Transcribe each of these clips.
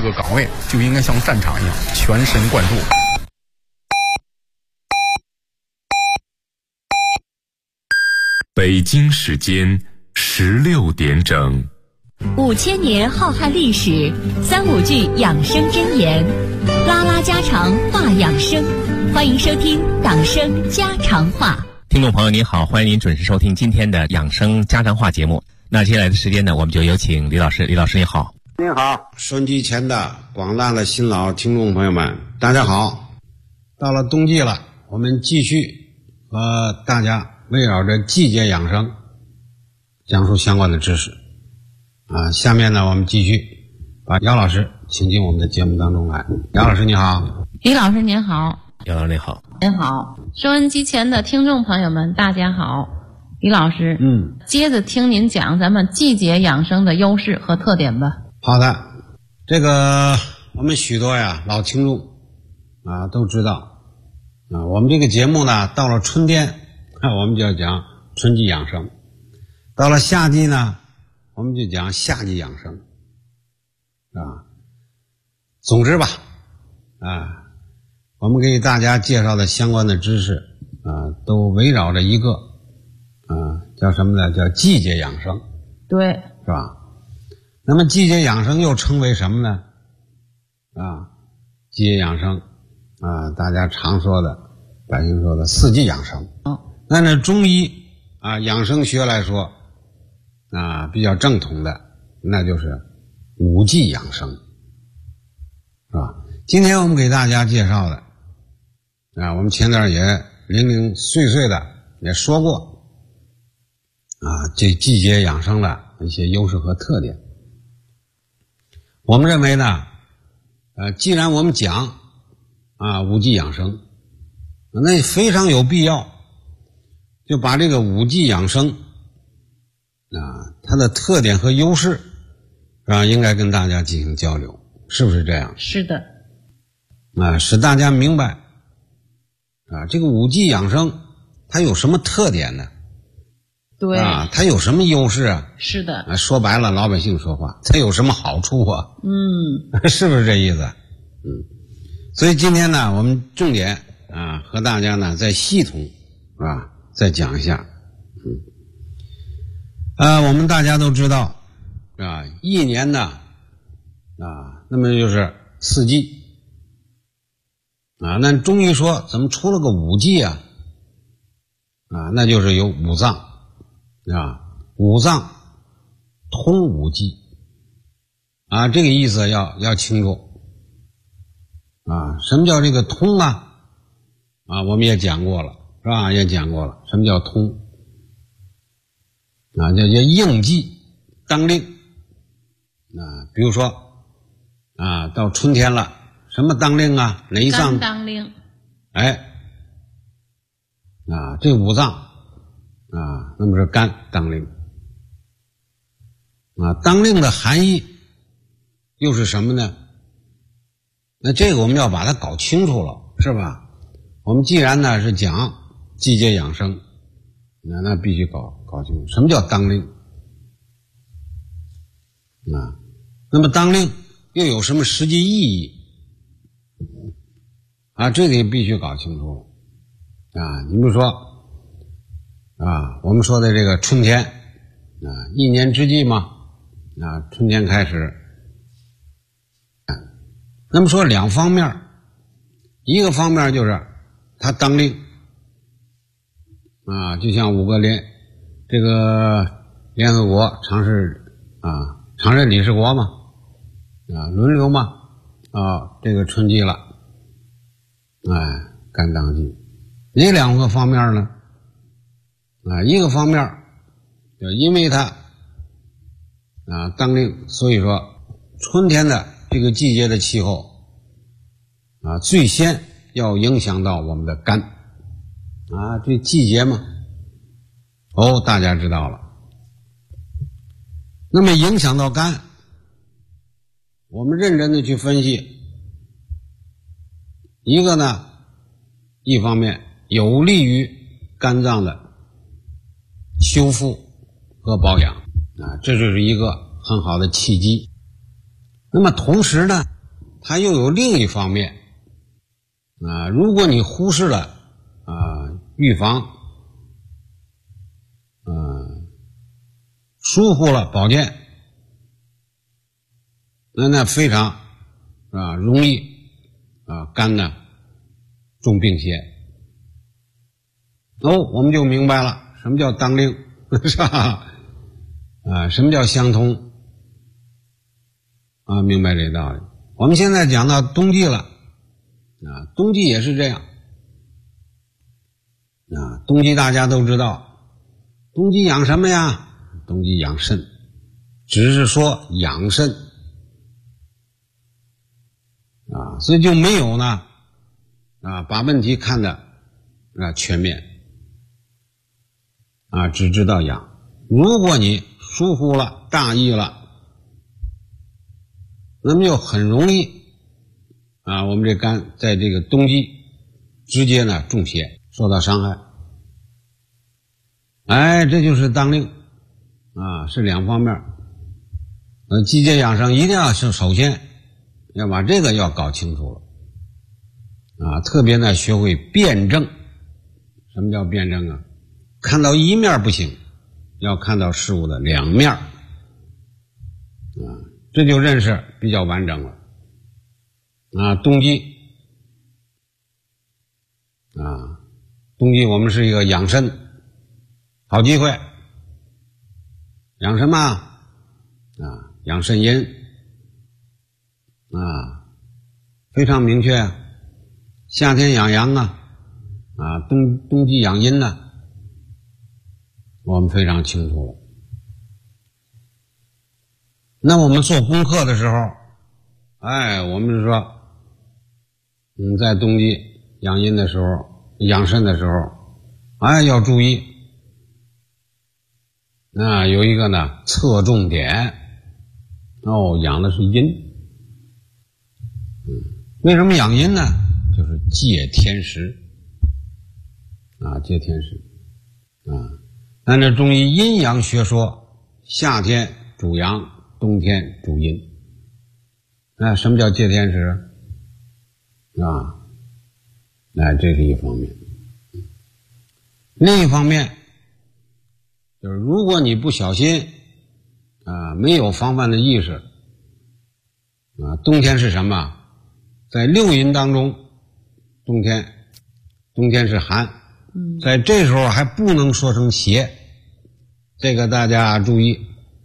个岗位就应该像战场一样全神贯注。 北京时间16点整。 5000年浩瀚历史，3-5句养生箴言，拉拉家常话养生，欢迎收听党生家常话。 听众朋友您好，欢迎您准时收听今天的养生家常话节目。那接下来的时间呢，我们就有请李老师。李老师你好。 您好，收音机前的广大的新老听众朋友们，大家好。到了冬季了，我们继续和大家围绕着季节养生讲述相关的知识下面呢，我们继续把姚老师请进我们的节目当中来。姚老师你好。 李老师您好。 姚老师你好。 您好，收音机前的听众朋友们大家好。李老师接着听您讲咱们季节养生的优势和特点吧。 好的，这个我们许多老听众都知道我们这个节目呢，到了春天我们就要讲春季养生，到了夏季呢我们就讲夏季养生总之吧我们给大家介绍的相关的知识都围绕着一个叫什么呢？叫季节养生。 对， 是吧？那么季节养生又称为什么呢？季节养生大家常说的百姓说的四季养生。那呢中医养生学来说比较正统的那就是五季养生，是吧？今天我们给大家介绍的我们前段也零零碎碎的也说过这季节养生的一些优势和特点。我们认为呢既然我们讲五季养生，那非常有必要就把这个五季养生它的特点和优势应该跟大家进行交流，是不是这样？ 是的。 使大家明白这个五季养生它有什么特点呢？ 对它有什么优势是的。 说白了，老百姓说话，它有什么好处是不是这意思？所以今天呢，我们重点和大家呢再系统再讲一下。我们大家都知道一年呢那么就是四季那中医说怎么出了个五季那就是有五脏五脏通五季这个意思要清楚什么叫这个通我们也讲过了，是吧？也讲过了，什么叫通叫应季当令比如说到春天了，什么当令哪一脏当令？ 这五脏那么是肝当令当令的含义又是什么呢？那这个我们要把它搞清楚了，是吧？我们既然呢是讲季节养生，那必须搞清楚什么叫当令那么当令又有什么实际意义这个也必须搞清楚你比如说我们说的这个春天一年之计嘛春天开始那么说两方面，一个方面就是它当令就像这个联合国常任理事国嘛轮流嘛这个春季了肝当季。哪两个方面呢？一个方面就因为它当令，所以说春天的这个季节的气候最先要影响到我们的肝这季节嘛大家知道了。那么影响到肝，我们认真的去分析，一个呢一方面有利于肝脏的修复和保养这就是一个很好的契机。那么同时呢它又有另一方面啊。如果你忽视了预防，疏忽了保健，那非常容易肝呢中病邪。我们就明白了什么叫当令，是吧？什么叫相通明白这道理。我们现在讲到冬季了冬季也是这样冬季大家都知道，冬季养什么呀？冬季养肾，只是说养肾所以就没有呢把问题看得全面只知道养。如果你疏忽了大意了，那么就很容易我们这肝在这个冬季直接呢中邪，受到伤害。这就是当令是两方面。季节养生一定要首先要把这个要搞清楚了特别呢学会辩证。什么叫辩证啊？看到一面不行，要看到事物的两面这就认识比较完整了冬季冬季我们是一个养肾好机会。养什么养肾阴非常明确。夏天养阳冬季养阴我们非常清楚了。那我们做功课的时候我们是说在冬季养阴的时候，养肾的时候要注意有一个呢侧重点养的是阴。为什么养阴呢？就是借天时借天时按照中医阴阳学说，夏天主阳，冬天主阴。什么叫借天时这是一方面。另一方面就是如果你不小心没有防范的意识冬天是什么？在六淫当中，冬天是寒在这时候还不能说成邪，这个大家注意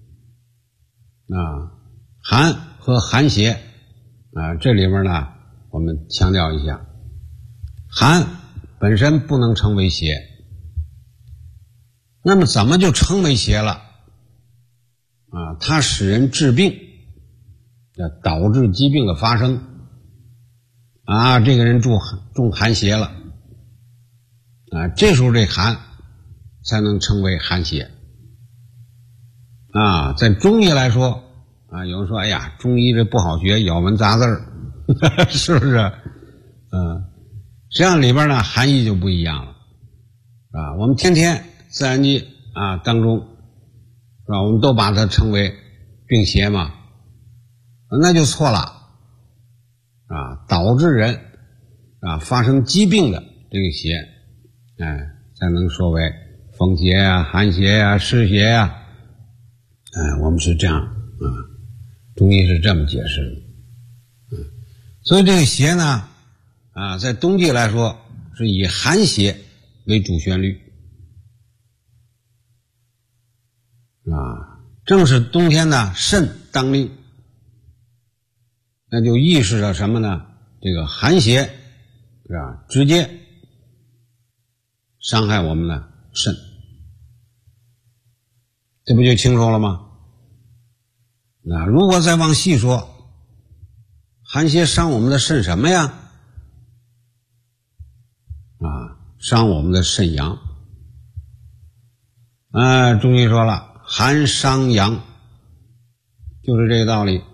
寒和寒邪这里面呢我们强调一下，寒本身不能称为邪，那么怎么就称为邪了它使人治病，导致疾病的发生这个人中寒邪了这时候这寒才能称为寒邪在中医来说有人说哎呀中医这不好学，咬文杂字是不是实际上里边呢含义就不一样了我们天天自然界当中是吧，我们都把它称为病邪嘛，那就错了导致人发生疾病的这个邪才能说为风邪寒邪湿邪我们是这样中医是这么解释的所以这个邪呢在冬季来说是以寒邪为主旋律正是冬天呢肾当令，那就意识着什么呢？这个寒邪是吧，直接伤害我们的肾，这不就清楚了吗？如果再往细说，寒邪伤我们的肾什么呀？伤我们的肾阳。中医说了，寒伤阳，就是这个道理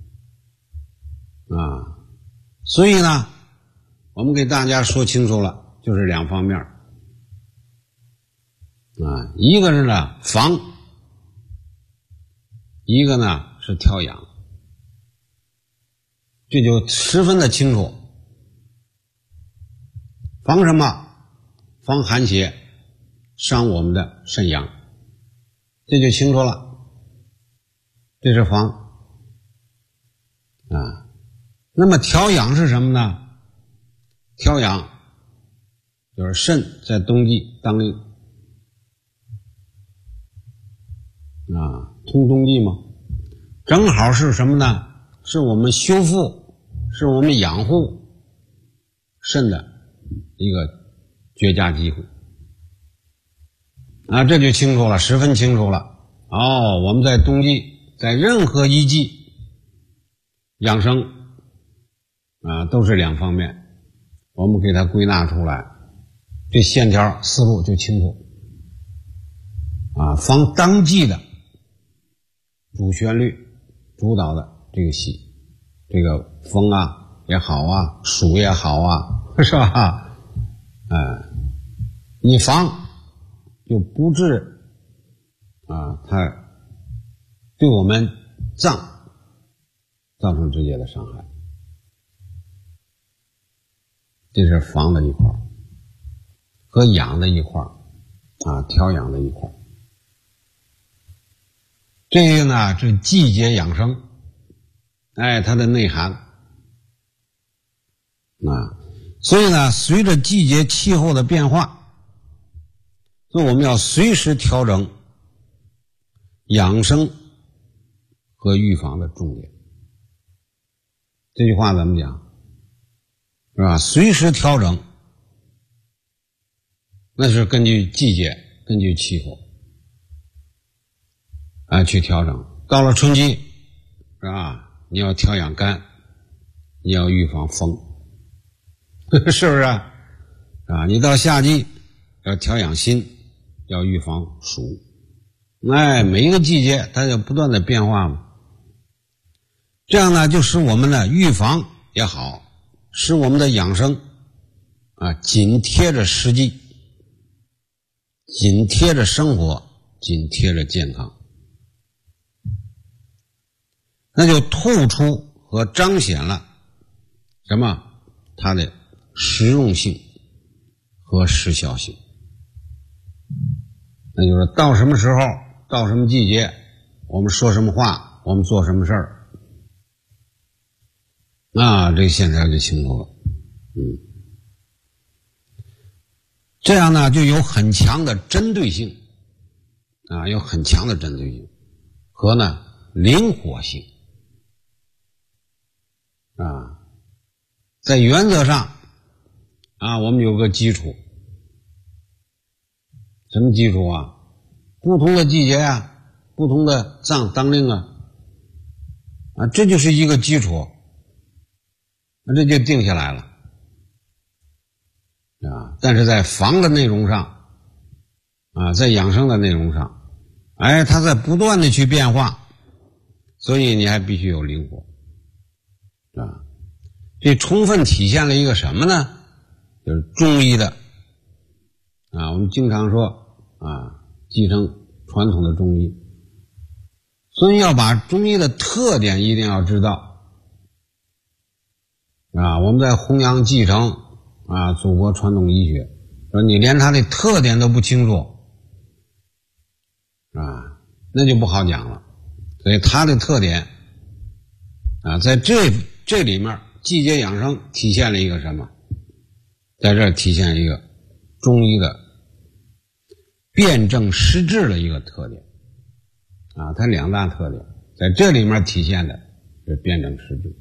所以呢我们给大家说清楚了，就是两方面一个是呢防，一个呢是调养这就十分的清楚。防什么？防寒邪伤我们的肾阳，这就清楚了。这是防啊。那么调养是什么呢？调养就是肾在冬季当令啊，通冬季嘛，正好是什么呢？是我们修复，是我们养护肾的一个绝佳机会啊，这就清楚了，十分清楚了。哦，我们在冬季，在任何一季养生啊，都是两方面，我们给它归纳出来，这线条思路就清楚啊。防当季的主旋律主导的这个戏，这个风啊也好啊，暑也好啊，是吧？以防就不致啊，它对我们脏造成直接的伤害。这是防的一块和养的一块啊，调养的一块。这个呢是季节养生，它的内涵啊。所以呢，随着季节气候的变化，所以我们要随时调整养生和预防的重点。这句话怎么讲？是吧？随时调整，那是根据季节、根据气候去调整。到了春季，是吧？你要调养肝，你要预防风，是不是啊？你到夏季要调养心，要预防暑。每一个季节它就不断的变化嘛。这样呢，就使我们的预防也好，使我们的养生紧贴着实际，紧贴着生活，紧贴着健康，那就透出和彰显了什么？它的实用性和时效性。那就是到什么时候，到什么季节，我们说什么话，我们做什么事儿，这个线条就清楚了。这样呢就有很强的针对性有很强的针对性和呢灵活性在原则上我们有个基础。什么基础啊？不同的季节不同的脏当令这就是一个基础，这就定下来了但是在防的内容上在养生的内容上它在不断的去变化，所以你还必须有灵活这充分体现了一个什么呢？就是中医的我们经常说继承传统的中医，所以要把中医的特点一定要知道我们在弘扬继承祖国传统医学，说你连它的特点都不清楚那就不好讲了。所以它的特点在这里面季节养生体现了一个什么？在这儿体现一个中医的辨证施治的一个特点它两大特点，在这里面体现的是辨证施治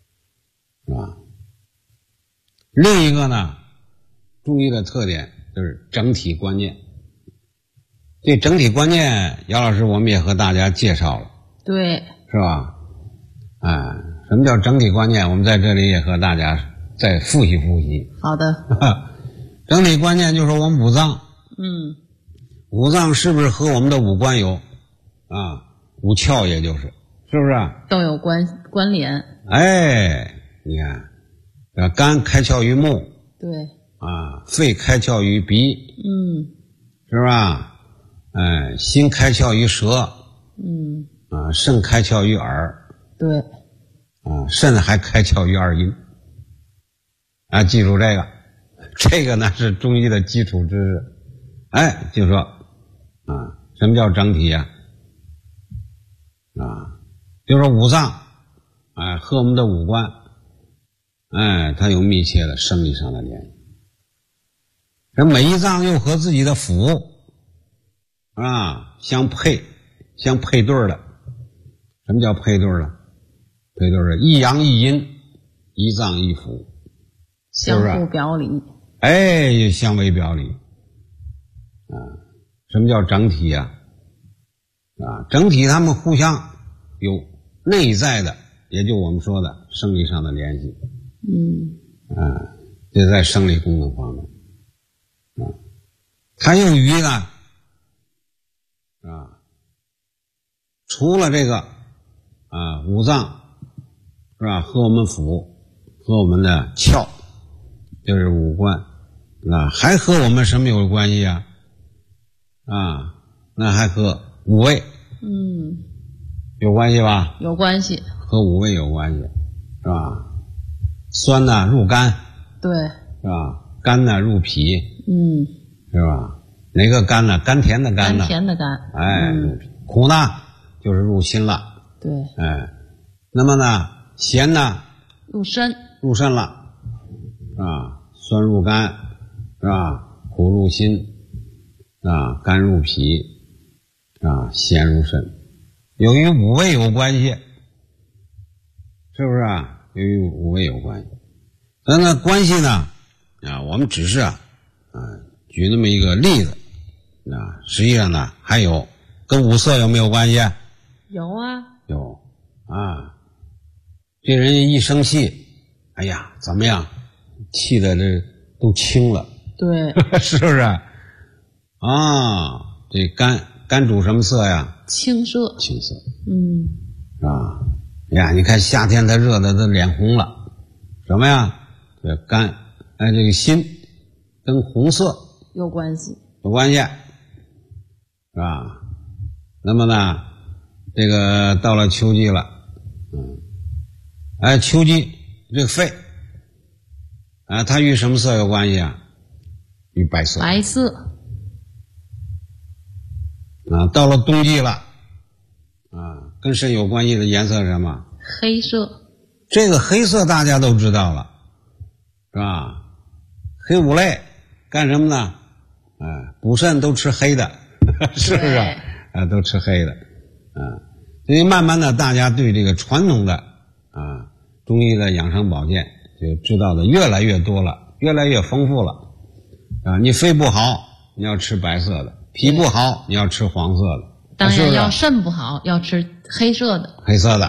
另一个呢，中医的特点就是整体观念。这整体观念姚老师我们也和大家介绍了， 对， 是吧？什么叫整体观念？我们在这里也和大家再复习复习。 好的。 整体观念就是我们五脏五脏是不是和我们的五官有五窍，也就是是不是都有关联？ 你看肝开窍于目， 对肺开窍于鼻，是吧？心开窍于舌，肾开窍于耳， 对肾还开窍于二阴。记住这个呢是中医的基础知识。就说什么叫整体就是说五脏和我们的五官它有密切的生理上的联系。这每一脏又和自己的腑相配对的。什么叫配对的？配对的一阳一阴，一脏一腑， 相互表里。 相为表里。什么叫整体整体它们互相有内在的，也就我们说的生理上的联系。这在生理功能方面。它又与除了这个五脏是吧，和我们腑，和我们的窍，就是五官，还和我们什么有关系那还和五味有关系吧？ 有关系， 和五味有关系是吧？酸入肝， 对， 是吧？甘入脾，是吧？哪个甘呢？甘甜的甘呢？ 甘甜的甘。 苦呢就是入心了。 对。 那么呢，咸呢入肾了，酸入肝，是吧？苦入心，甘入脾，咸入肾。由于五味有关系，是不是由于五味有关系。那关系呢我们只是举那么一个例子实际上呢还有跟五色有没有关系？ 有有这人一生气，怎么样？气的这都清了。 对。 是不是？这肝主什么色呀？ 青色。 你看夏天他热的他脸红了，什么呀？这肝这个心跟红色有关系， 是吧？那么呢，这个到了秋季了，秋季这个肺它与什么色有关系与白色。 白色。 到了冬季了跟肾有关系的颜色是什么？ 黑色。 这个黑色大家都知道了，是吧？黑五类干什么呢？补肾都吃黑的，是不是？都吃黑的。所以慢慢的大家对这个传统的中医的养生保健就知道的越来越多了，越来越丰富了。你肺不好你要吃白色的，脾不好你要吃黄色的， 当然要肾不好要吃黑色的。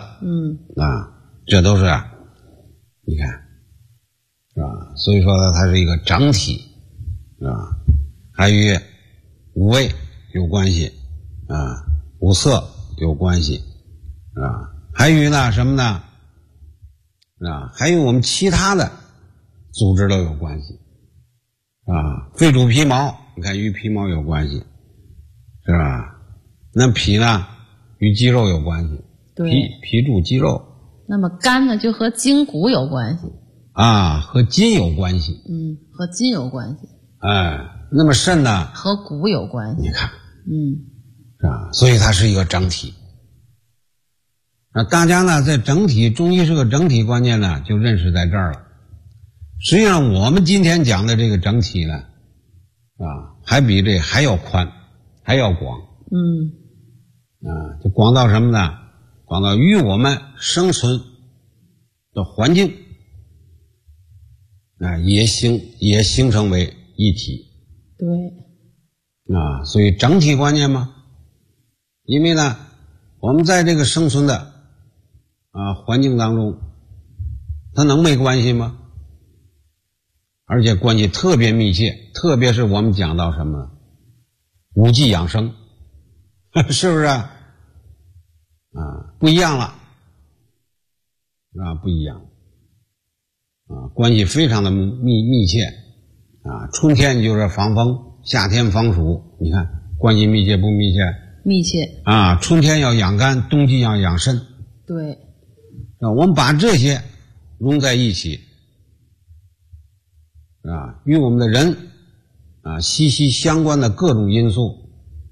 这都是你看是吧？所以说呢它是一个整体还与五味有关系五色有关系还与什么呢还与我们其他的组织都有关系肺主皮毛，你看与皮毛有关系是吧？那脾呢与肌肉有关系。 对。 脾主肌肉。 那么肝呢就和筋骨有关系和筋有关系。 和筋有关系。 那么肾呢和骨有关系。 你看所以它是一个整体。大家呢在整体，中医是个整体观念呢就认识在这儿了。实际上我们今天讲的这个整体呢还比这还要宽还要广。就广到什么呢？广到与我们生存的环境也形成为一体。 对。 所以整体观念嘛，因为呢我们在这个生存的环境当中，它能没关系吗？而且关系特别密切，特别是我们讲到什么五季养生，是不是不一样了不一样关系非常的密切春天就是防风，夏天防暑，你看关系密切不密切？ 密切。 春天要养肝，冬季要养肾。 对。 我们把这些融在一起，与我们的人息息相关的各种因素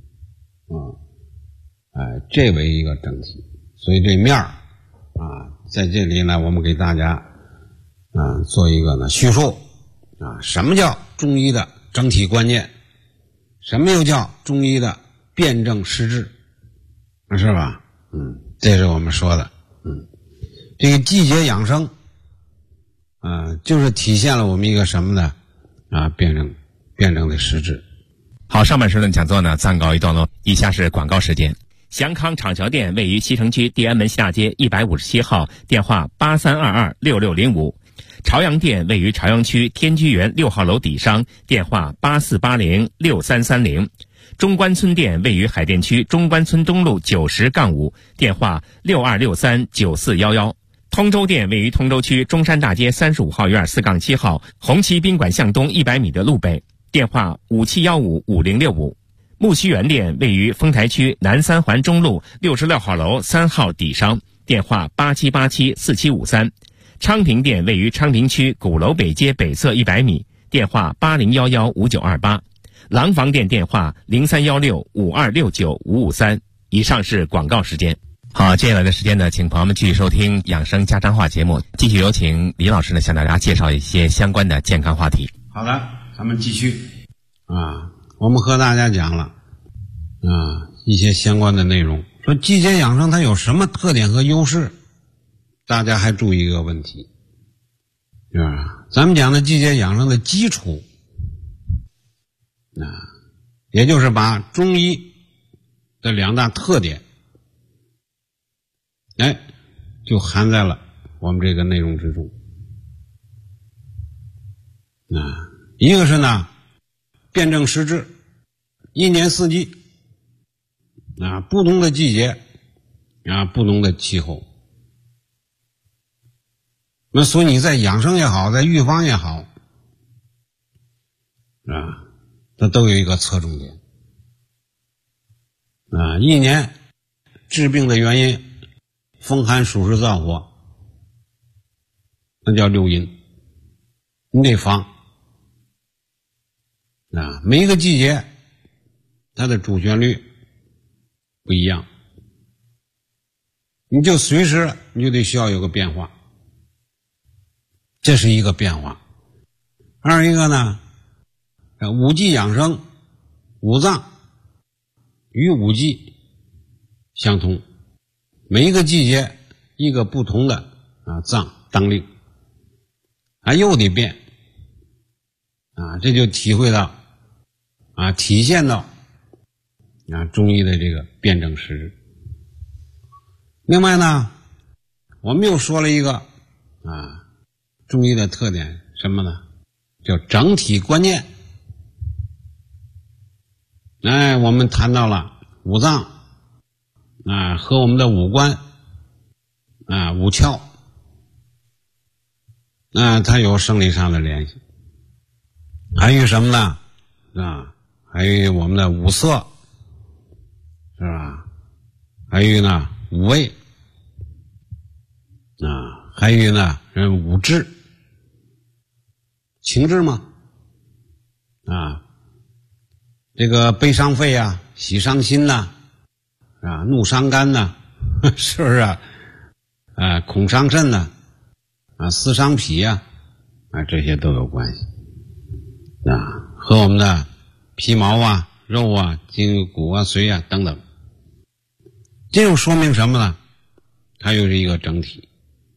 这为一个整体。所以这面在这里呢，我们给大家做一个叙述什么叫中医的整体观念，什么又叫中医的辨证施治，是吧？这是我们说的。这个季节养生就是体现了我们一个什么呢？辩证的实质。 好，上半时的讲座呢暂告一段落，以下是广告时间。祥康厂桥店位于西城区地安门西大街157号，电话83226605。朝阳店位于朝阳区天居园6号楼底商，电话84806330。中关村店位于海淀区中关村东路90-5，电话62639411。通州店位于通州区中山大街35号院4-7号，红旗宾馆向东100米的路北，电话57155065。木樨园店位于丰台区南三环中路66号楼3号底商，电话87874753。昌平店位于昌平区鼓楼北街北侧100米，电话80115928。廊坊店电话031652695553。以上是广告时间。好，接下来的时间呢，请朋友们继续收听养生家常话节目，继续有请李老师呢向大家介绍一些相关的健康话题。 好的，咱们继续我们和大家讲了一些相关的内容，说季节养生它有什么特点和优势，大家还注意一个问题，是吧？咱们讲的季节养生的基础也就是把中医的2大特点就含在了我们这个内容之中。一个是呢辨证施治，一年四季不同的季节不同的气候，那所以你在养生也好，在预防也好它都有一个侧重点一年治病的原因，风寒暑湿燥火，那叫6因，你得防每一个季节它的主旋律不一样，你就随时你就得需要有个变化，这是一个变化。二一个呢五季养生，五脏与五季相通，每一个季节一个不同的脏当令又得变这就体会到体现到中医的这个辨证施治。另外呢，我们又说了一个中医的特点，什么呢？叫整体观念。我们谈到了五脏和我们的五官五窍它有生理上的联系。还有什么呢？还有我们的五色，是吧？还有呢五味还有呢五志，情志吗？这个悲伤肺喜伤心怒伤肝是不是恐伤肾思伤脾这些都有关系和我们的皮毛肉筋骨髓等等。这就说明什么呢？它又是一个整体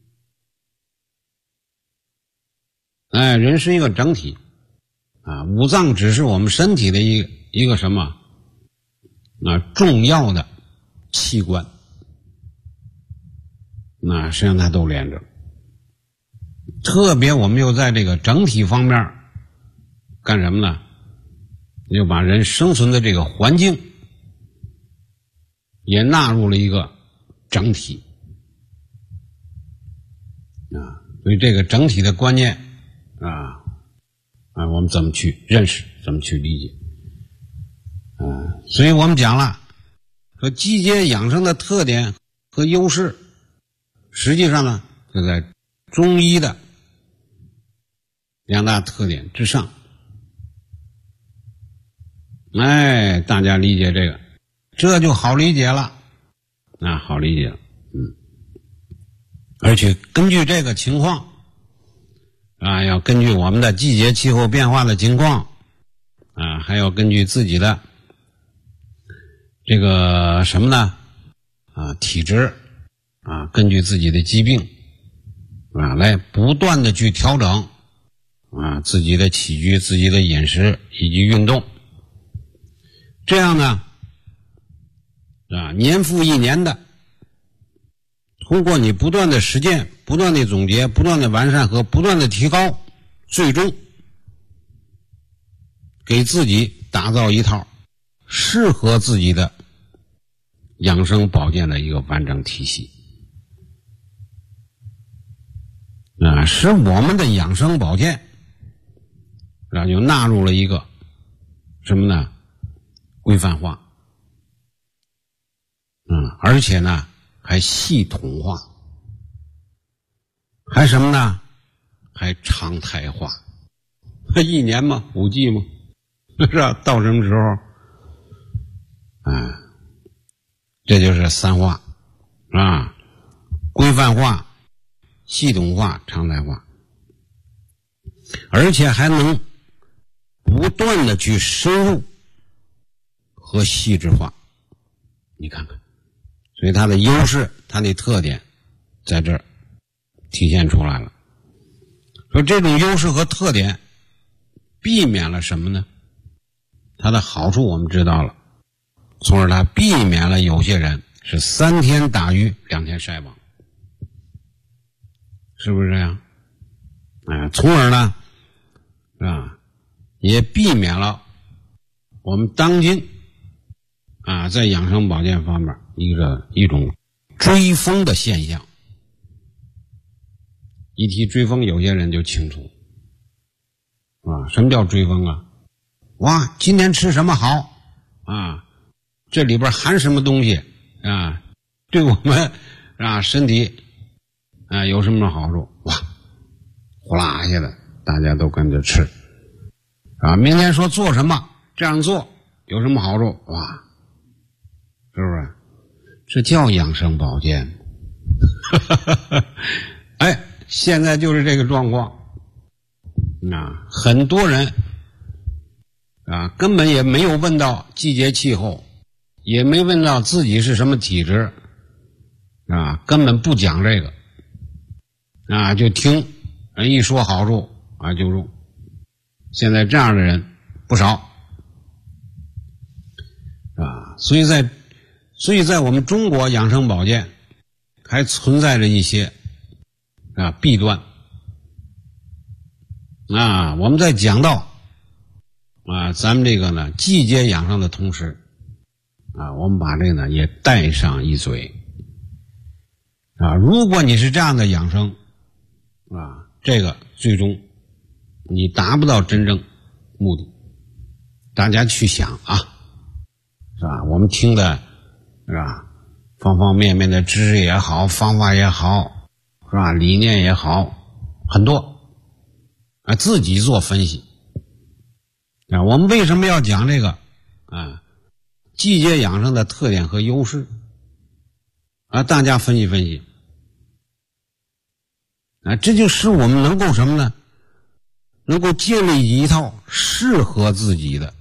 人是一个整体五脏只是我们身体的一个什么重要的器官实际上它都连着。特别我们又在这个整体方面干什么呢？就把人生存的这个环境也纳入了一个整体所以这个整体的观念我们怎么去认识，怎么去理解所以我们讲了说季节养生的特点和优势实际上呢，就在中医的2大特点之上。哎，大家理解这个，这就好理解了，好理解了。而且根据这个情况要根据我们的季节气候变化的情况还要根据自己的这个什么呢体质根据自己的疾病来不断的去调整自己的起居、自己的饮食以及运动，这样呢年复一年的通过你不断的实践、不断的总结、不断的完善和不断的提高，最终给自己打造一套适合自己的养生保健的一个完整体系使我们的养生保健就纳入了一个什么呢？规范化而且呢还系统化，还什么呢？还常态化。一年嘛，5季嘛，是吧？到什么时候这就是3化规范化、系统化、常态化，而且还能不断的去深入和细致化。你看看，所以它的优势、它的特点在这儿体现出来了。说这种优势和特点避免了什么呢？它的好处我们知道了，从而它避免了有些人是3天打鱼2天晒网，是不是这样？从而呢也避免了我们当今在养生保健方面一种追风的现象。一提追风，有些人就清楚什么叫追风哇，今天吃什么好这里边含什么东西对我们身体有什么好处？哇，呼啦一下的大家都跟着吃明天说做什么，这样做有什么好处？哇，是不是？这叫养生保健现在就是这个状况很多人根本也没有问到季节气候，也没问到自己是什么体质根本不讲这个就听人一说好处就用。现在这样的人不少所以在我们中国养生保健还存在着一些弊端我们在讲到咱们这个呢季节养生的同时我们把这个呢也带上一嘴如果你是这样的养生这个最终你达不到真正目的。大家去想是吧？我们听的是吧？方方面面的知识也好，方法也好，是吧？理念也好，很多自己做分析我们为什么要讲这个季节养生的特点和优势大家分析分析这就使我们能够什么呢？能够建立一套适合自己的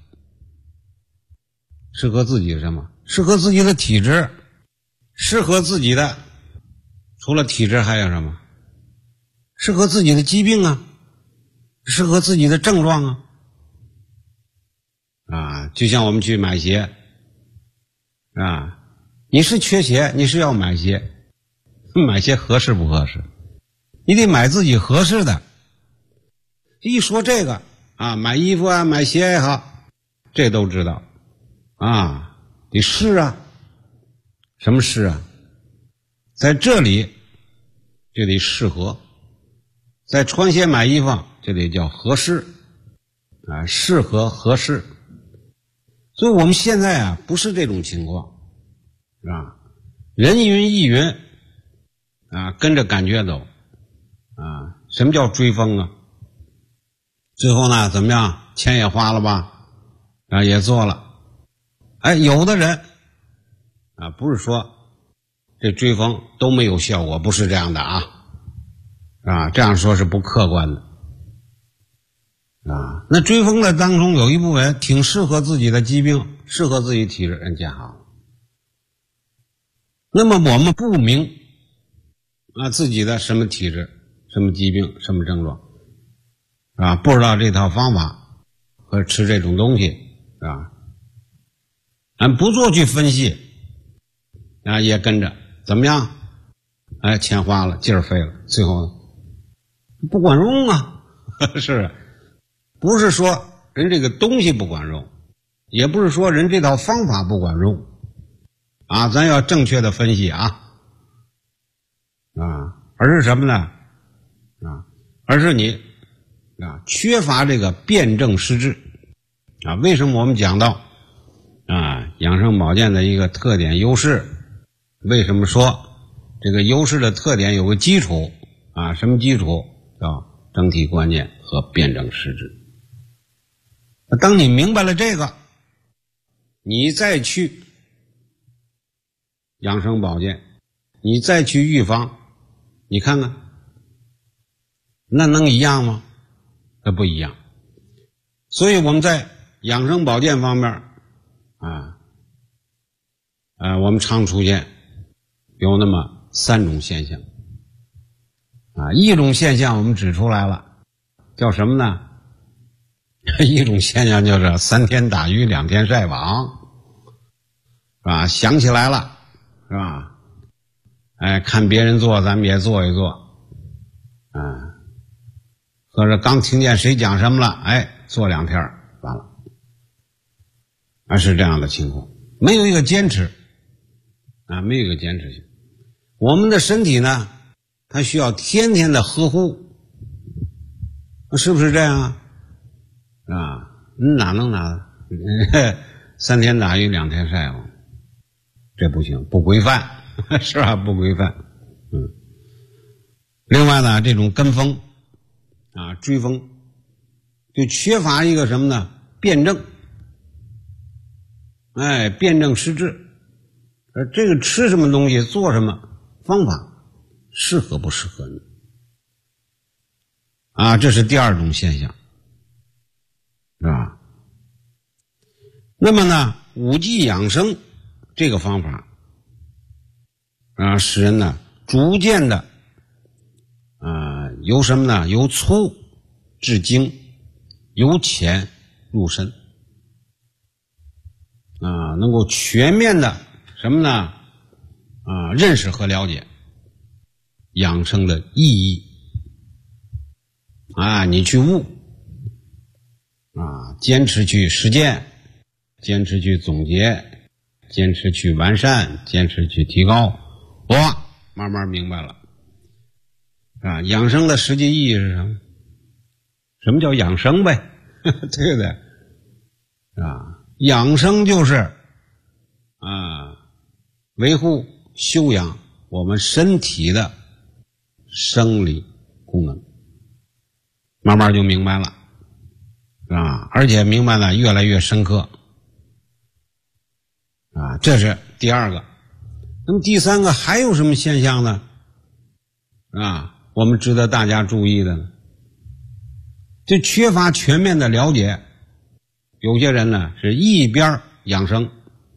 什么？适合自己的体质，适合自己的除了体质还有什么？适合自己的疾病适合自己的症状就像我们去买鞋你是缺鞋，你是要买鞋，买鞋合适不合适？你得买自己合适的。一说这个买衣服买鞋也好，这都知道得试什么试在这里就得适合，在穿鞋买衣服就得叫合适适合合适。所以我们现在不是这种情况人云亦云啊，跟着感觉走啊。什么叫追风啊？最后呢，怎么样？钱也花了吧？啊，也做了。哎，有的人啊，不是说这追风都没有效果，不是这样的啊，这样说是不客观的啊。那追风的当中有一部分挺适合自己的疾病，适合自己体质，人见好了。那么我们不明啊自己的什么体质、什么疾病、什么症状啊，不知道这套方法和吃这种东西啊，俺不做去分析啊，也跟着怎么样？哎，钱花了，劲儿费了，最后不管用啊，是，不是说人这个东西不管用，也不是说人这套方法不管用啊，咱要正确的分析啊，而是什么呢？而是你缺乏这个辨证施治啊。为什么我们讲到养生保健的一个特点优势？为什么说这个优势的特点有个基础啊？什么基础？叫整体观念和辨证施治。当你明白了这个，你再去养生保健，你再去预防，你看看那能一样吗？那不一样。所以我们在养生保健方面我们常出现有那么3种现象一种现象我们指出来了，叫什么呢？一种现象就是3天打鱼2天晒网想起来了是吧？看别人做咱们也做一做或者刚听见谁讲什么了做2天完了是这样的情况，没有一个坚持没有一个坚持性。我们的身体呢，它需要天天的呵护，是不是这样你哪能3天打鱼2天晒网，这不行，不规范是吧？不规范。另外呢，这种跟风追风就缺乏一个什么呢？辩证辩证施治。这个吃什么东西做什么方法适合不适合你这是第2种现象是吧？那么呢5季养生这个方法使人呢逐渐的由什么呢？由粗至精，由浅入深能够全面的什么呢？认识和了解养生的意义你去悟坚持去实践，坚持去总结，坚持去完善，坚持去提高，慢慢明白了养生的实际意义是什么？什么叫养生呗？对不对？养生就是维护修养我们身体的生理功能，慢慢就明白了而且明白了越来越深刻这是第2个。那么第3个还有什么现象呢？我们值得大家注意的呢，就缺乏全面的了解。有些人呢是一边养生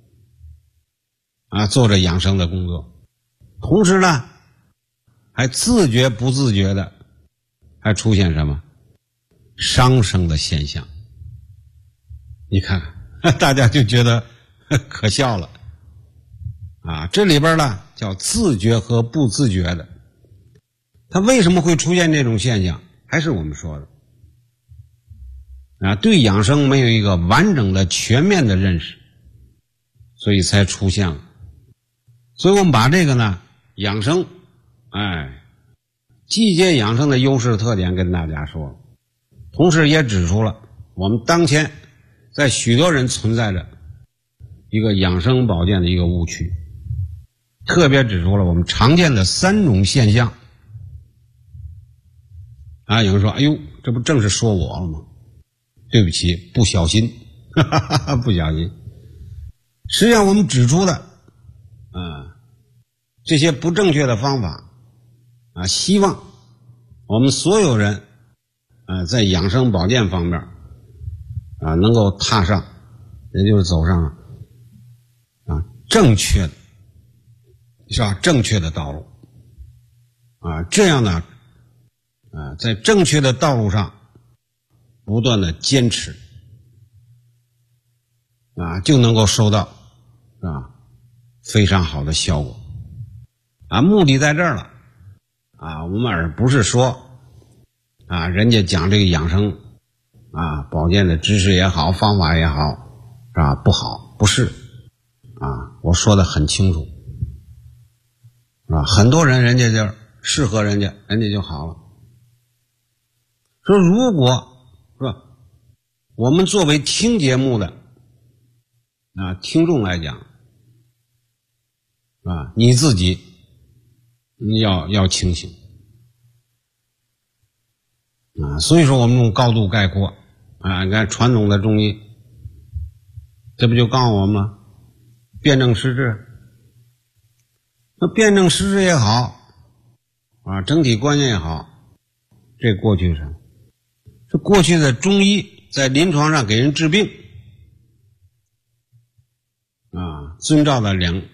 做着养生的工作，同时呢还自觉不自觉的还出现什么伤生的现象。你看看大家就觉得可笑了这里边呢叫自觉和不自觉的。它为什么会出现这种现象？还是我们说的对养生没有一个完整的全面的认识，所以才出现了。所以我们把这个呢养生季节养生的优势特点跟大家说了，同时也指出了我们当前在许多人存在着一个养生保健的一个误区特别指出了我们常见的3种现象。啊，有人说，哎呦，这不正是说我了吗？对不起，不小心，不小心。实际上我们指出的这些不正确的方法希望我们所有人在养生保健方面能够踏上，也就是走上正确的，是吧？正确的道路这样呢在正确的道路上不断的坚持就能够收到非常好的效果目的在这儿了我们而不是说人家讲这个养生保健的知识也好，方法也好不好，不是我说的很清楚很多人家就适合人家就好了。说如果是吧，我们作为听节目的听众来讲你自己要清醒所以说我们用高度概括你看传统的中医这不就告诉我们吗？辨证施治，那辨证施治也好整体观念也好，这过去是这过去的中医在临床上给人治病遵照的两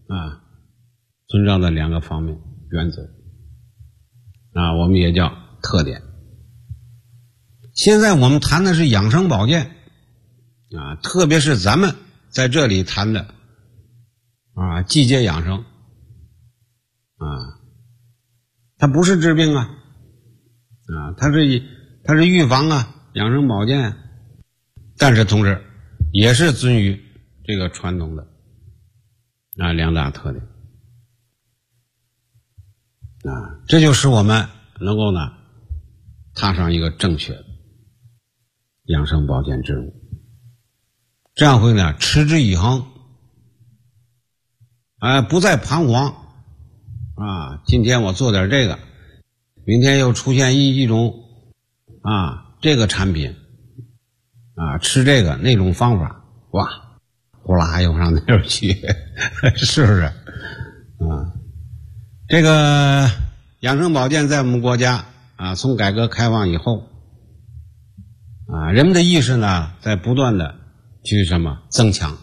个方面原则我们也叫特点。现在我们谈的是养生保健特别是咱们在这里谈的季节养生它不是治病它是预防养生保健但是同时也是遵于这个传统的2大特点这就使我们能够踏上一个正确的养生保健之路，这样会持之以恒不再彷徨今天我做点这个，明天又出现一种这个产品吃这个那种方法，哇，呼啦又上那儿去是不是这个养生保健在我们国家从改革开放以后人们的意识在不断的去增强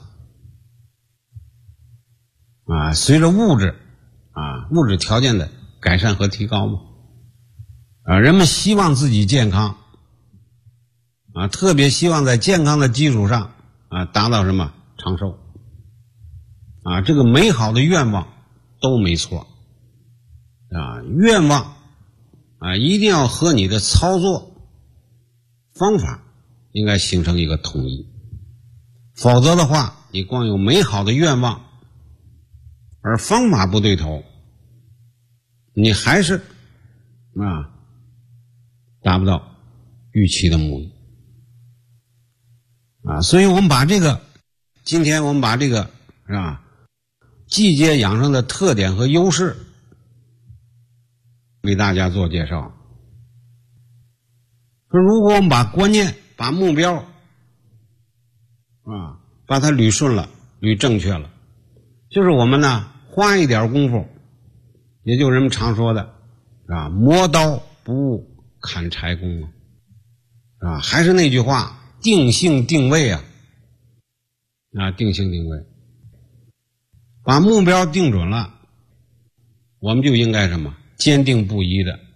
随着物质条件的改善和提高人们希望自己健康特别希望在健康的基础上达到长寿这个美好的愿望都没错愿望一定要和你的操作方法应该形成一个统一，否则的话你光有美好的愿望而方法不对头，你还是达不到预期的目的所以我们把今天我们把这个季节养生的特点和优势给大家做介绍。说如果我们把观念把目标把它捋顺了捋正确了，就是我们花一点功夫，也就是人们常说的磨刀不误砍柴工还是那句话，定性定位定性定位，把目标定准了，我们就应该坚定不移的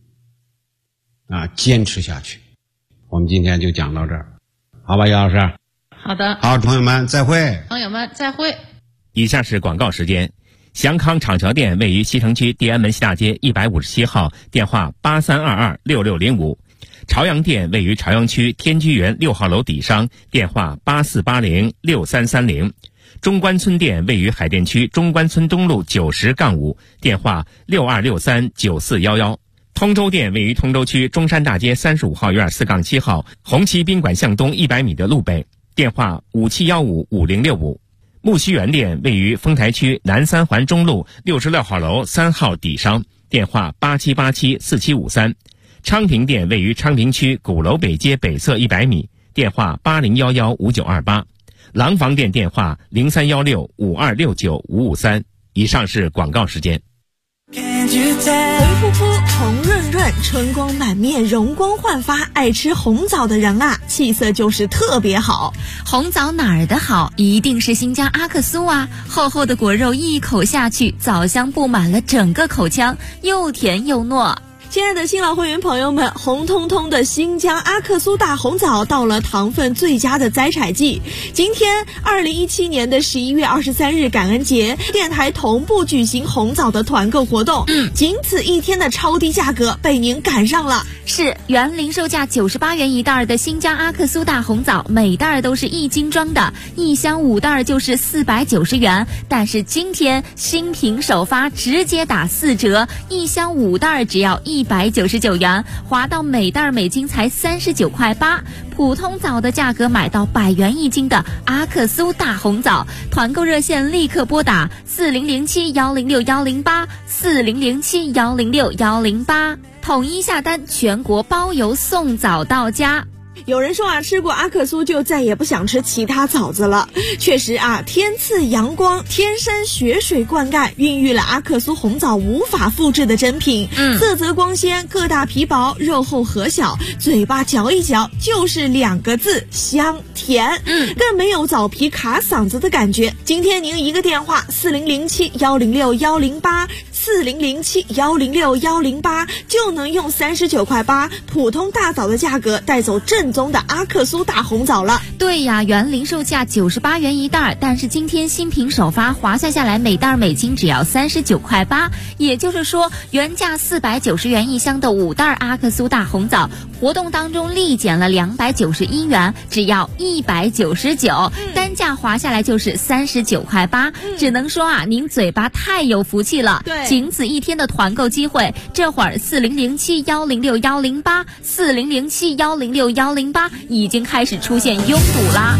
坚持下去。我们今天就讲到这儿，好吧，叶老师？ 好的。 好，朋友们再会。 朋友们再会。 以下是广告时间。祥康厂桥店位于西城区地安门西大街157号，电话83226605。朝阳店位于朝阳区天居园6号楼底商，电话84806330。中关村店位于海淀区中关村东路90-5，电话62639411。通州店位于通州区中山大街35号院4-7号，红旗宾馆向东100米的路北，电话57155065。 木樨园店位于丰台区南三环中路66号楼3号底商，电话87874753。昌平店位于昌平区鼓楼北街北侧100米，电话80115928。廊坊店电话031652695553。以上是广告时间。 红扑扑、红润润、春光满面、容光焕发，爱吃红枣的人啊，气色就是特别好。 红枣哪儿的好？一定是新疆阿克苏啊！厚厚的果肉一口下去，枣香布满了整个口腔，又甜又糯。 亲爱的新老会员朋友们，红彤彤的新疆阿克苏大红枣到了糖分最佳的摘采季。今天2017年的11月23日感恩节，电台同步举行红枣的团购活动，仅此一天的超低价格被您赶上了。 是原零售价98元一袋的新疆阿克苏大红枣，每袋都是1斤装的，一箱5袋就是490元。但是今天新品首发，直接打4折，一箱5袋只要199元，划到每袋每斤才39.8块。普通枣的价格买到100元一斤的阿克苏大红枣，团购热线立刻拨打4007106108 4007106108，统一下单，全国包邮送枣到家。 有人说啊，吃过阿克苏就再也不想吃其他枣子了。确实啊，天赐阳光，天山雪水灌溉，孕育了阿克苏红枣无法复制的珍品。色泽光鲜，个大皮薄，肉厚核小，嘴巴嚼一嚼就是2个字：香甜。更没有枣皮卡嗓子的感觉。今天您一个电话4007106108 4007106108就能用39.8块普通大枣的价格带走正宗的阿克苏大红枣了。 对呀，原零售价98元一袋，但是今天新品首发，划算下来每袋每斤只要39.8块。也就是说，原价490元一箱的5袋阿克苏大红枣，活动当中立减了291元，只要199，单价划下来就是39.8块。只能说啊，您嘴巴太有福气了。 对， 仅此一天的团购机会，这会儿4007106108 4007106108已经开始出现拥堵啦。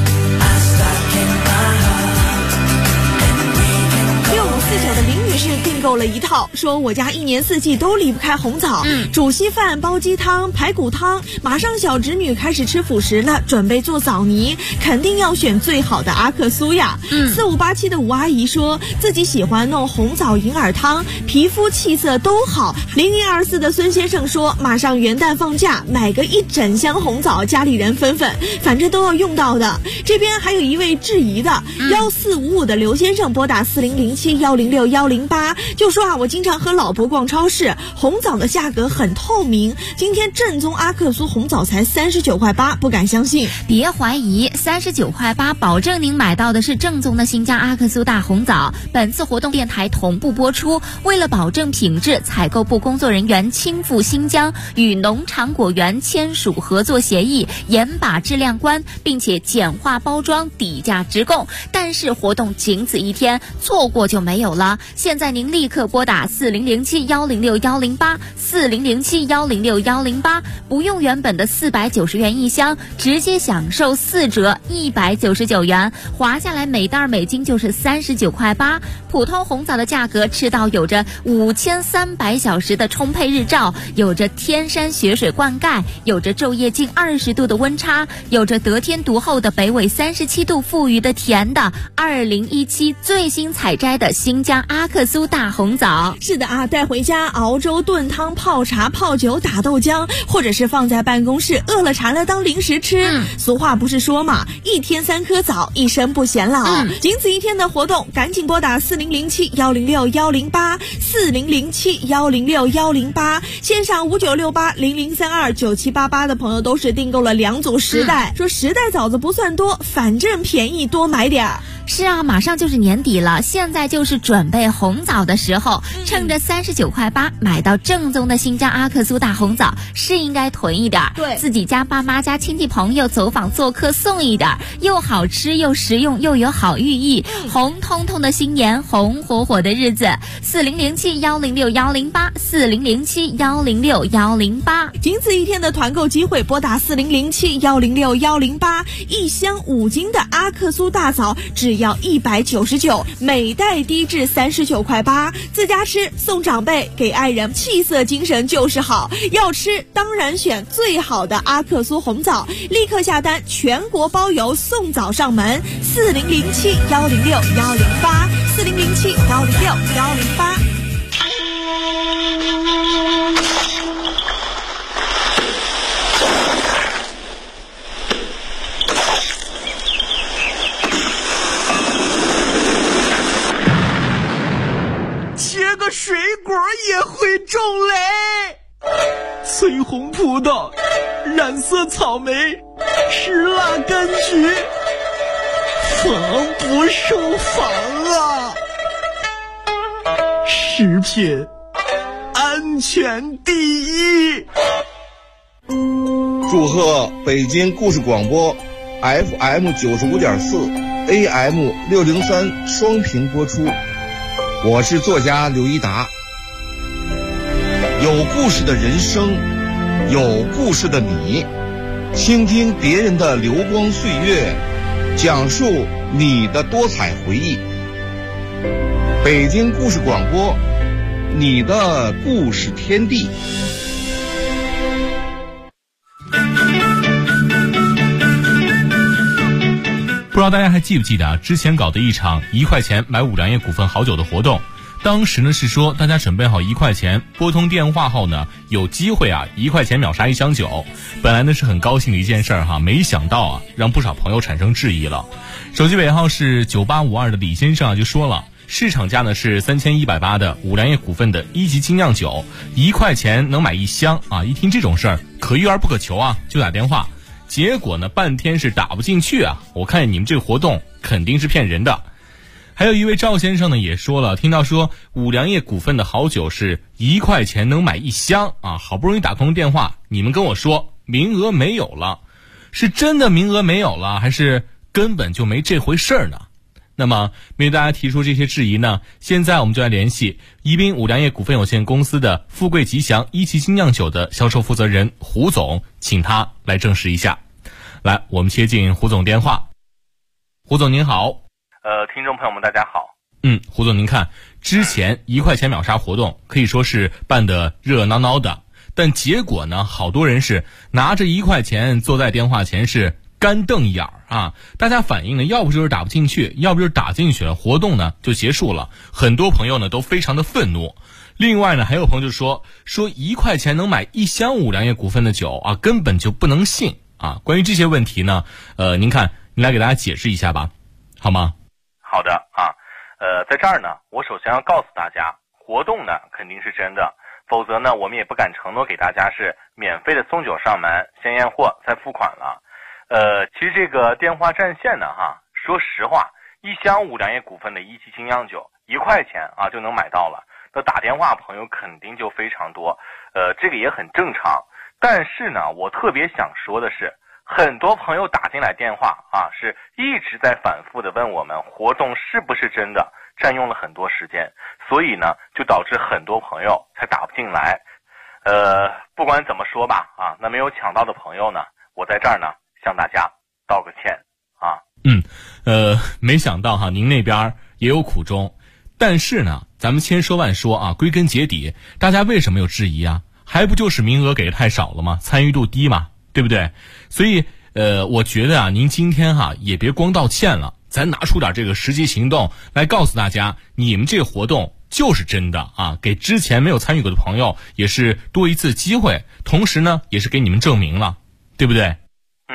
6549的林女士订购了一套，说我家1年4季都离不开红枣，煮稀饭、煲鸡汤、排骨汤，马上小侄女开始吃辅食了，准备做枣泥，肯定要选最好的阿克苏呀。4587的吴阿姨说自己喜欢弄红枣银耳汤，皮肤气色都好。0124的孙先生说马上元旦放假，买个1整箱红枣，家里人分分，反正都要用到的。这边还有一位质疑的1455的刘先生拨打4007106108，就说啊，我经常和老婆逛超市，红枣的价格很透明，今天正宗阿克苏红枣才39.8块，不敢相信。 别怀疑，39.8块，保证您买到的是正宗的新疆阿克苏大红枣。本次活动电台同步播出，为了保证品质，采购部工作人员亲赴新疆，与农场果园签署合作协议，严把质量关，并且简化包装，底价直供。但是活动仅此一天，错过就没有了。现在您立刻拨打4007106108 4007106108，不用原本的490元一箱，直接享受4折199元，划下来每袋每斤就是39.8块。普通红枣的价格吃到有着5300小时的充沛日照，有着天山雪水灌溉，有着昼夜近20度的温差，有着得天独厚的北纬37度富裕的甜的2017最新采摘的新疆阿克苏大红枣。 是的啊，带回家熬粥、炖汤、泡茶、泡酒、打豆浆，或者是放在办公室饿了馋了当零食吃。俗话不是说嘛，一天3颗枣，一生不显老。仅此一天的活动，赶紧拨打4007106108 4007106108，线上596800329788的朋友都是订购了2组10袋，说10袋枣子不算多，反正便宜，多买点儿。 是啊，马上就是年底了，现在就是准备红红枣的时候，趁着39.8块买到正宗的新疆阿克苏大红枣，是应该囤一点。 对， 自己家爸妈家亲戚朋友走访做客送一点，又好吃又实用又有好寓意。红彤彤的新年，红火火的日子，4007106108，4007106108， 仅此一天的团购机会，拨打4007106108，一箱5斤的阿克苏大枣只要199，每袋低至39.8块，自家吃送长辈，给爱人气色精神就是好。要吃当然选最好的阿克苏红枣，立刻下单，全国包邮送枣上门。4007106108，4007106108。 切个水果也会中雷，翠红葡萄，染色草莓，石蜡柑橘，防不胜防啊！食品安全第一。 祝贺北京故事广播 FM 95.4 AM 603双屏播出。我是作家刘一达。有故事的人生，有故事的你，倾听别人的流光岁月，讲述你的多彩回忆。北京故事广播，你的故事天地。 不知道大家还记不记得之前搞的一场1块钱买五粮液股份好酒的活动，当时呢是说大家准备好1块钱，拨通电话后呢有机会1块钱秒杀一箱酒。本来呢是很高兴的一件事哈，没想到让不少朋友产生质疑了。手机尾号是9852的李先生就说了，市场价呢是3180的五粮液股份的1级精酿酒，1块钱能买一箱一听这种事儿可遇而不可求就打电话。结果呢半天是打不进去我看你们这个活动肯定是骗人的。还有一位赵先生呢也说了，听到说五粮液股份的好酒是1块钱能买一箱好不容易打通电话，你们跟我说名额没有了，是真的名额没有了，还是根本就没这回事儿呢？那么面对大家提出这些质疑呢，现在我们就来联系宜宾五粮液股份有限公司的富贵吉祥1级精酿酒的销售负责人胡总，请他来证实一下。来，我们接进胡总电话。胡总您好。 听众朋友们大家好。 胡总您看，之前1块钱秒杀活动可以说是办得热热闹闹的，但结果呢，好多人是拿着1块钱坐在电话前是干瞪眼大家反映呢，要不就是打不进去，要不就是打进去了，活动呢就结束了。很多朋友呢都非常的愤怒。另外呢，还有朋友就说1块钱能买一箱五粮液股份的酒根本就不能信关于这些问题呢，您看，您来给大家解释一下吧，好吗？ 好的在这儿呢，我首先要告诉大家，活动呢肯定是真的，否则呢我们也不敢承诺给大家是免费的送酒上门，先验货再付款了。其实这个电话占线呢说实话，一箱五粮液股份的1级精酿酒1块钱就能买到了，那打电话朋友肯定就非常多，这个也很正常。但是呢，我特别想说的是，很多朋友打进来电话是一直在反复的问我们活动是不是真的，占用了很多时间，所以呢就导致很多朋友才打不进来。不管怎么说吧那没有抢到的朋友呢，我在这儿呢向大家道个歉没想到您那边也有苦衷。但是呢，咱们千说万说归根结底，大家为什么有质疑还不就是名额给的太少了吗？参与度低嘛，对不对？所以我觉得您今天也别光道歉了，咱拿出点这个实际行动来告诉大家，你们这个活动就是真的给之前没有参与过的朋友也是多一次机会，同时呢也是给你们证明了，对不对？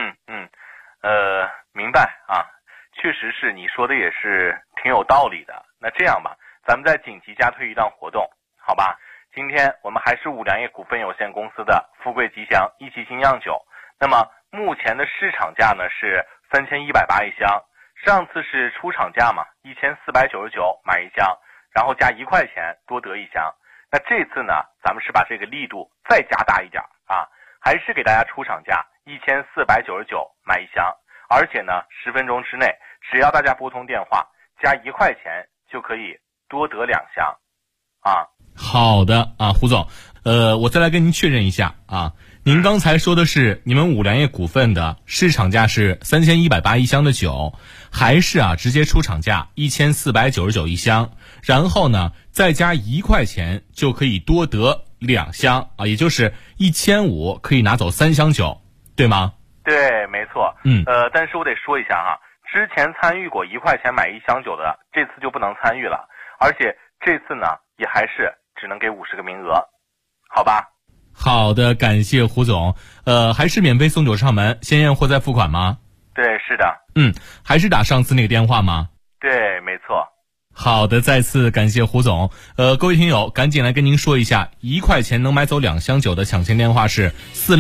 明白确实是你说的也是挺有道理的。那这样吧，咱们再紧急加推一档活动，好吧？今天我们还是五粮液股份有限公司的富贵吉祥1级精酿酒，那么目前的市场价呢是3180一箱，上次是出厂价嘛，1499买一箱， 然后加1块钱多得1箱。那这次呢，咱们是把这个力度再加大一点啊，还是给大家出厂价1499买1箱，而且呢10分钟之内，只要大家拨通电话加1块钱就可以多得2箱啊。 好的啊，胡总，我再来跟您确认一下啊，您刚才说的是你们五粮液股份的市场价是3180一箱的酒，还是啊直接出厂价1499一箱，然后呢再加1块钱就可以多得2箱啊，也就是1500可以拿走3箱酒，对吗？ 对，没错。但是我得说一下哈，之前参与过1块钱买1箱酒的，这次就不能参与了，而且这次呢也还是只能给50个名额，好吧？ 好的，感谢胡总。还是免费送酒上门，先验货再付款吗？ 对，是的。 还是打上次那个电话吗？ 对，没错。 好的，再次感谢胡总。各位听友，赶紧来跟您说一下，1块钱能买走2箱酒的抢钱电话是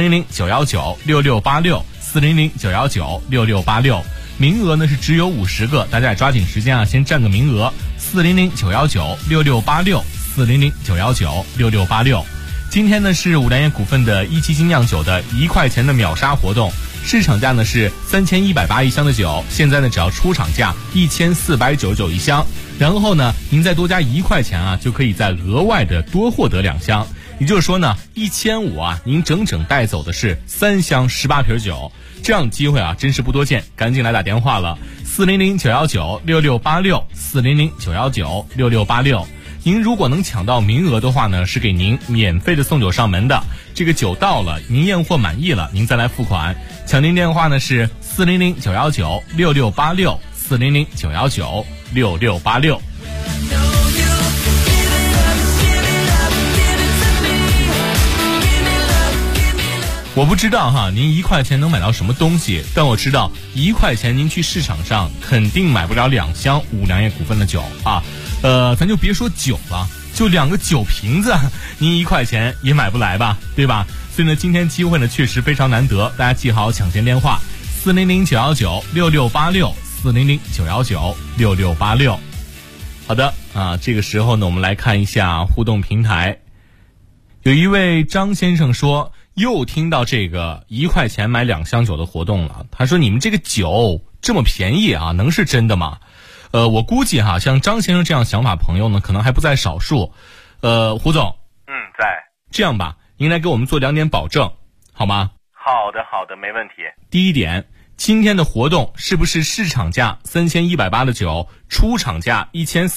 400-919-6686，400-919-6686。名额呢是只有50个，大家也抓紧时间啊，先占个名额。400-919-6686，400-919-6686。今天呢是五粮液股份的一期精酿酒的1块钱的秒杀活动，市场价呢是3180一箱的酒，现在呢只要出厂价1499一箱，然后呢您再多加1块钱啊，就可以再额外的多获得2箱，也就是说呢1500啊，您整整带走的是3箱18瓶酒，这样的机会啊真是不多见，赶紧来打电话了，400-919-6686，400-919-6686。您如果能抢到名额的话呢，是给您免费的送酒上门的。这个酒到了，您验货满意了，您再来付款。抢订电话呢是400-919-6686，400-919-6686。我不知道哈，您1块钱能买到什么东西，但我知道1块钱您去市场上肯定买不了2箱五粮液股份的酒啊。咱就别说酒了，就2个酒瓶子，您1块钱也买不来吧，对吧？所以呢，今天机会呢确实非常难得，大家记好抢钱电话：400-919-6686，400-919-6686。好的啊，这个时候呢，我们来看一下互动平台。有一位张先生说，又听到这个1块钱买2箱酒的活动了。他说：“你们这个酒这么便宜啊，能是真的吗？”我估计哈，像张先生这样想法朋友呢，可能还不在少数。胡总， 在。 这样吧，您来给我们做2点保证，好吗？ 好的，没问题。 第一点，今天的活动是不是市场价3180的酒，出厂价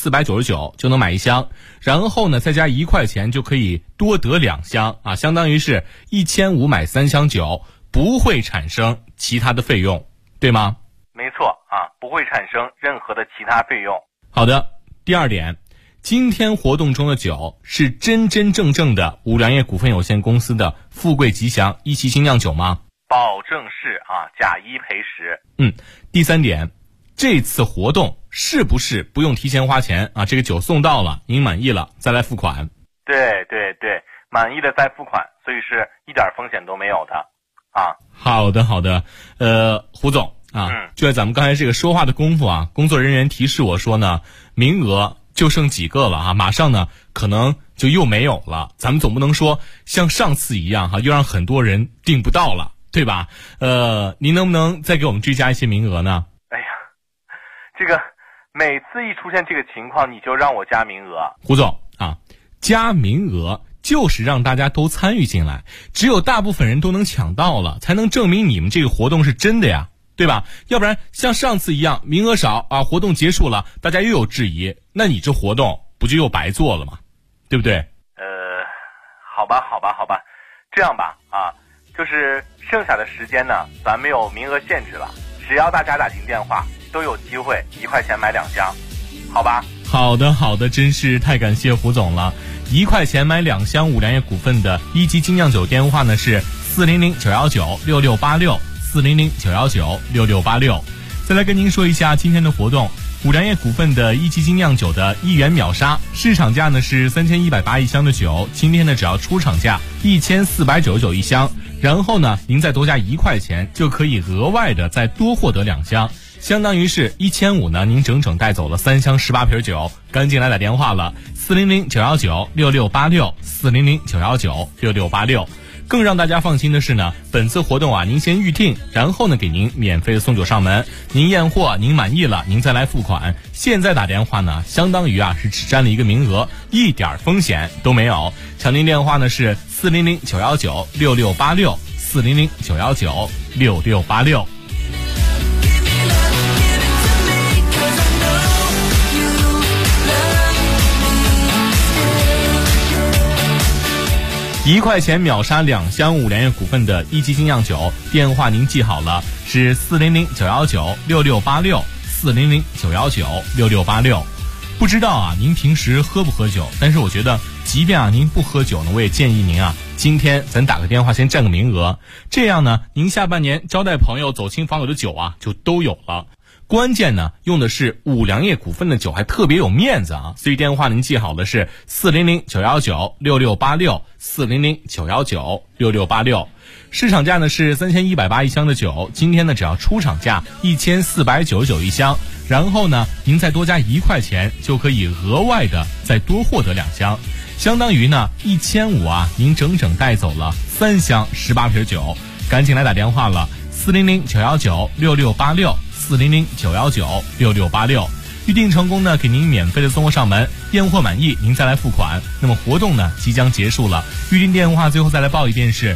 1499就能买1箱，然后呢再加1块钱就可以多得2箱啊，相当于是1500买3箱酒，不会产生其他的费用，对吗？ 没错啊，不会产生任何的其他费用。 好的，第二点，今天活动中的酒是真真正正的五粮液股份有限公司的富贵吉祥一期精酿酒吗？ 保证是啊，假1赔10。 第三点，这次活动是不是不用提前花钱啊？这个酒送到了，您满意了再来付款。 对，满意的再付款，所以是一点风险都没有的啊。 好的，胡总啊，就在咱们刚才这个说话的功夫啊，工作人员提示我说呢，名额就剩几个了啊，马上呢可能就又没有了。咱们总不能说像上次一样哈，又让很多人订不到了，对吧？您能不能再给我们追加一些名额呢？ 哎呀，这个每次一出现这个情况，你就让我加名额。 胡总啊，加名额就是让大家都参与进来，只有大部分人都能抢到了，才能证明你们这个活动是真的呀，对吧？要不然像上次一样名额少啊，活动结束了大家又有质疑，那你这活动不就又白做了吗？对不对？ 好吧，这样吧啊，就是剩下的时间呢，咱没有名额限制了，只要大家打进电话都有机会1块钱买2箱，好吧？ 好的，真是太感谢胡总了。1块钱买2箱五粮液股份的一级精酿酒电话呢是400-919-6686，400-919-6686。再来跟您说一下今天的活动，五粮液股份的一级精酿酒的1元秒杀，市场价呢是3180一箱的酒，今天呢只要出厂价1499一箱，然后呢您再多加1块钱就可以额外的再多获得2箱。 相当于是1500呢，您整整带走了3箱18瓶酒，赶紧来打电话了，400-919-6686，400-919-6686。更让大家放心的是呢，本次活动啊，您先预定，然后呢给您免费的送酒上门。您验货，您满意了，您再来付款。现在打电话呢，相当于啊是只占了一个名额，一点风险都没有。抢您电话呢是400-919-6686，400-919-6686。1块钱秒杀2箱5粮液股份的一级精酿酒，电话您记好了，是400-919-6686，400-919-6686。不知道啊，您平时喝不喝酒？但是我觉得，即便啊您不喝酒呢，我也建议您啊，今天咱打个电话先占个名额，这样呢，您下半年招待朋友、走亲访友的酒啊，就都有了。关键呢，用的是5粮液股份的酒，还特别有面子啊！所以电话您记好的是400-919-6686，400-919-6686。市场价呢是3180一箱的酒，今天呢只要出厂价1499一箱，然后呢您再多加1块钱，就可以额外的再多获得2箱，相当于呢1500啊，您整整带走了3箱18瓶酒，赶紧来打电话了，400-919-6686，400-919-6686。预定成功呢，给您免费的送货上门，验货满意您再来付款。那么活动呢即将结束了，预定电话最后再来报一遍是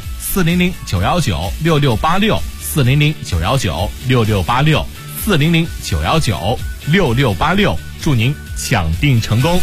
400-919-6686，400-919-6686，400-919-6686，祝您抢订成功。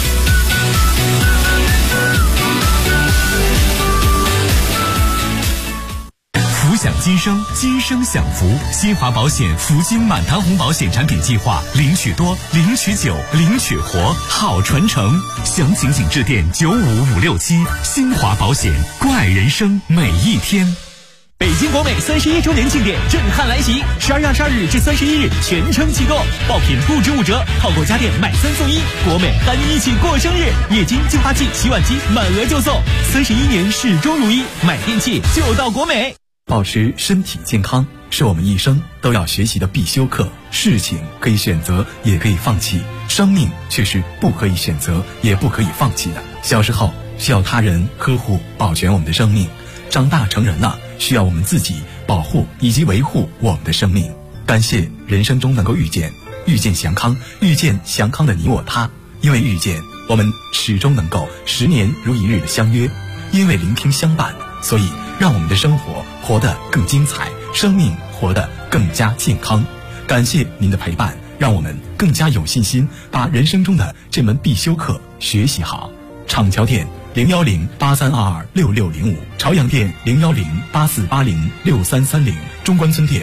福享今生，今生享福。新华保险福金满堂红保险产品计划，领取多，领取久，领取活，好传承。详情请致电95567。新华保险，关爱人生每一天。 北京国美31周年庆典震撼来袭，12月22日至31日全程启购，爆品不止5折，套购家电买3送1，国美和你一起过生日，液晶净化器、洗碗机满额就送，31年始终如一，买电器就到国美。 保持身体健康是我们一生都要学习的必修课。事情可以选择，也可以放弃，生命却是不可以选择，也不可以放弃的。小时候需要他人呵护保全我们的生命，长大成人了，需要我们自己保护以及维护我们的生命。感谢人生中能够遇见祥康，遇见祥康的你我他。因为遇见，我们始终能够10年如一日的相约；因为聆听相伴，所以让我们的生活活得更精彩，生命活得更加健康。感谢您的陪伴，让我们更加有信心把人生中的这门必修课学习好。厂桥店01083226605，朝阳店01084806330，中关村店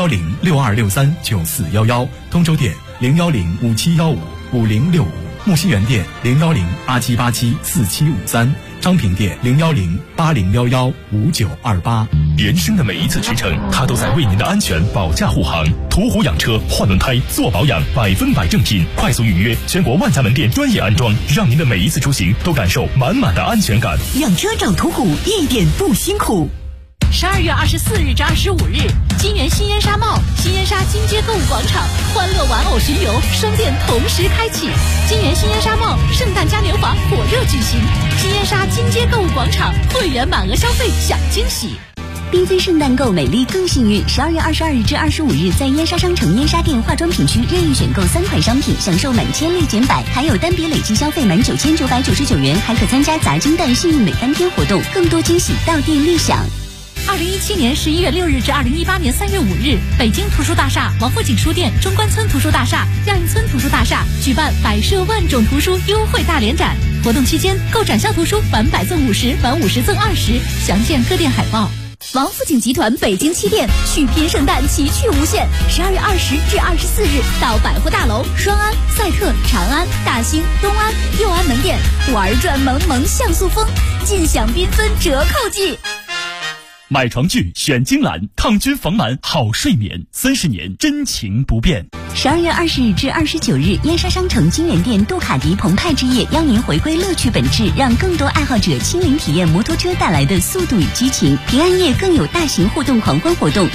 01062639411，通州店01057155065，木樨园店01087874753，昌平店01080115928。 人生的每一次驰骋，它都在为您的安全保驾护航。途虎养车换轮胎做保养，100%正品，快速预约，全国万家门店专业安装，让您的每一次出行都感受满满的安全感。 养车找途虎一点不辛苦。 12月24日至25日，金源新烟纱帽、新烟纱金街购物广场欢乐玩偶巡游双店同时开启，金源新烟纱帽圣诞嘉年华火热举行，新烟纱金街购物广场会员满额消费享惊喜。 缤纷圣诞购美丽更幸运，12月22日至25日，在烟纱商城烟纱店化妆品区任意选购3款商品，享受满千立减100，还有单笔累计消费满9999元，还可参加砸金蛋幸运每3天活动，更多惊喜到店立享。 2017年11月6日至2018年3月5日，北京图书大赠王府井书店、中关村图书大厦、亚运村图书大厦举办百设万种图书优惠大联展，活动期间购展销图书满100赠50，满50赠20，详见各店海报。王府井集团北京7店续拼圣诞奇趣无限，12月20至24日到百货大楼、双安、赛特、长安、大兴、东安、右安门店玩转萌萌像素风，尽享缤纷折扣季。 买床具选金兰，抗菌防螨好睡眠，30年真情不变。 12月20日至29日，烟纱商城金源店杜卡迪澎湃之夜邀您回归乐趣本质，让更多爱好者亲临体验摩托车带来的速度与激情。平安夜更有大型互动狂欢活动，